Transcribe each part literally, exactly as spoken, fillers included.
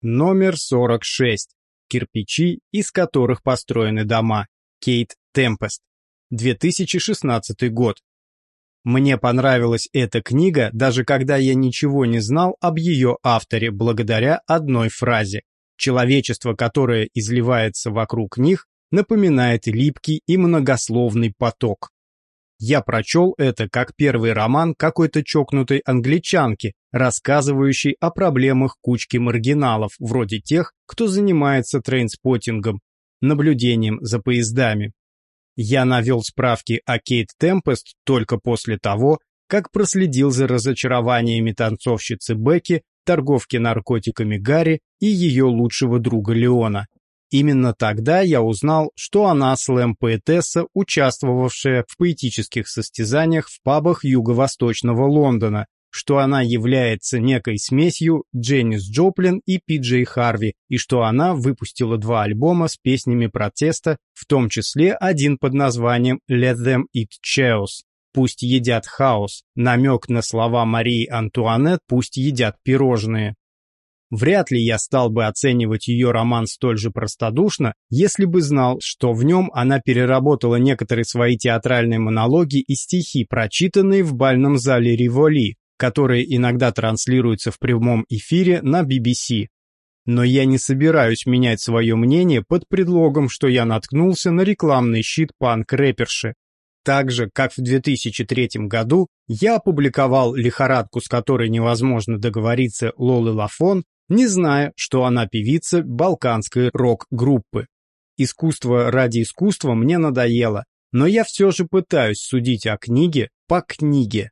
Номер сорок шесть. Кирпичи, из которых построены дома. Кейт Темпест. две тысячи шестнадцатый год. Мне понравилась эта книга, даже когда я ничего не знал об ее авторе, благодаря одной фразе. Человечество, которое изливается вокруг них, напоминает липкий и многословный поток. Я прочел это как первый роман какой-то чокнутой англичанки, рассказывающей о проблемах кучки маргиналов, вроде тех, кто занимается трейнспоттингом, наблюдением за поездами. Я навел справки о Кейт Темпест только после того, как проследил за разочарованиями танцовщицы Бекки, торговки наркотиками Гарри и ее лучшего друга Леона. Именно тогда я узнал, что она слэм-поэтесса, участвовавшая в поэтических состязаниях в пабах юго-восточного Лондона, что она является некой смесью Дженнис Джоплин и Пи Джей Харви, и что она выпустила два альбома с песнями протеста, в том числе один под названием «Let them eat chaos» – «Пусть едят хаос», намек на слова Марии Антуанет «Пусть едят пирожные». Вряд ли я стал бы оценивать ее роман столь же простодушно, если бы знал, что в нем она переработала некоторые свои театральные монологи и стихи, прочитанные в бальном зале Риволи, которые иногда транслируются в прямом эфире на би би си. Но я не собираюсь менять свое мнение под предлогом, что я наткнулся на рекламный щит панк-рэперши. Так же, как в две тысячи третьем году я опубликовал «Лихорадку, с которой невозможно договориться» Лолы Лафон, не зная, что она певица балканской рок-группы. Искусство ради искусства мне надоело, но я все же пытаюсь судить о книге по книге.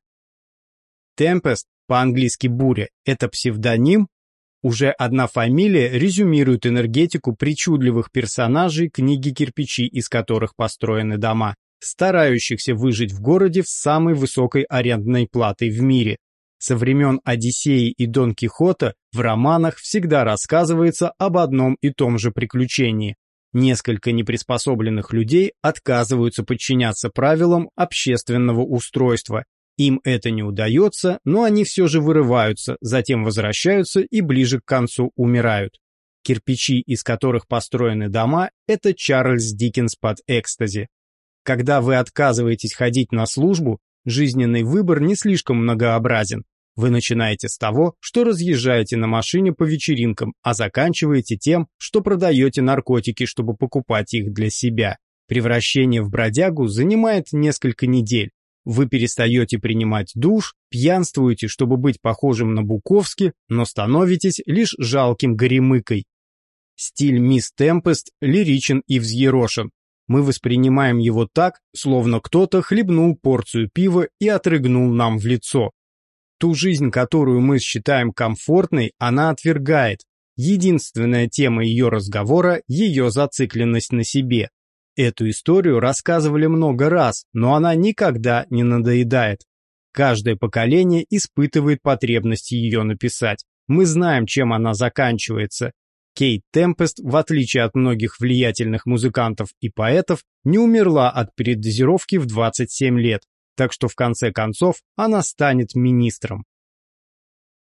Tempest, по-английски «буря», это псевдоним? Уже одна фамилия резюмирует энергетику причудливых персонажей книги «Кирпичи, из которых построены дома», старающихся выжить в городе с самой высокой арендной платой в мире. Со времен Одиссеи и Дон Кихота в романах всегда рассказывается об одном и том же приключении. Несколько неприспособленных людей отказываются подчиняться правилам общественного устройства. Им это не удается, но они все же вырываются, затем возвращаются и ближе к концу умирают. Кирпичи, из которых построены дома, это Чарльз Диккенс под экстази. Когда вы отказываетесь ходить на службу, жизненный выбор не слишком многообразен. Вы начинаете с того, что разъезжаете на машине по вечеринкам, а заканчиваете тем, что продаете наркотики, чтобы покупать их для себя. Превращение в бродягу занимает несколько недель. Вы перестаете принимать душ, пьянствуете, чтобы быть похожим на Буковски, но становитесь лишь жалким горемыкой. Стиль мисс Темпест лиричен и взъерошен. Мы воспринимаем его так, словно кто-то хлебнул порцию пива и отрыгнул нам в лицо. Ту жизнь, которую мы считаем комфортной, она отвергает. Единственная тема ее разговора – ее зацикленность на себе. Эту историю рассказывали много раз, но она никогда не надоедает. Каждое поколение испытывает потребность ее написать. Мы знаем, чем она заканчивается. Кейт Темпест, в отличие от многих влиятельных музыкантов и поэтов, не умерла от передозировки в двадцать семь лет, так что в конце концов она станет министром.